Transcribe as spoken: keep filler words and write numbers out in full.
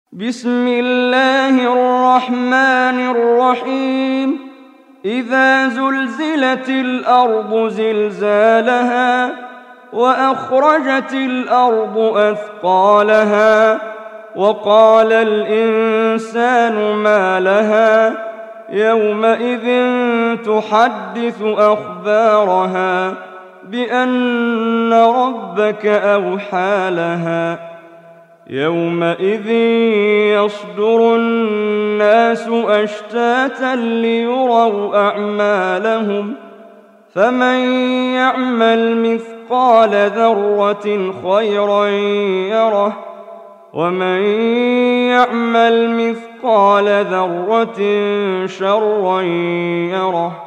بسم الله الرحمن الرحيم إذا زلزلت الأرض زلزالها وأخرجت الأرض أثقالها وقال الإنسان ما لها يومئذ تحدث أخبارها بأن ربك أوحى لها يومئذ يصدر الناس أشتاتا ليروا أعمالهم فمن يعمل مثقال ذرة خيرا يره ومن يعمل مثقال ذرة شرا يره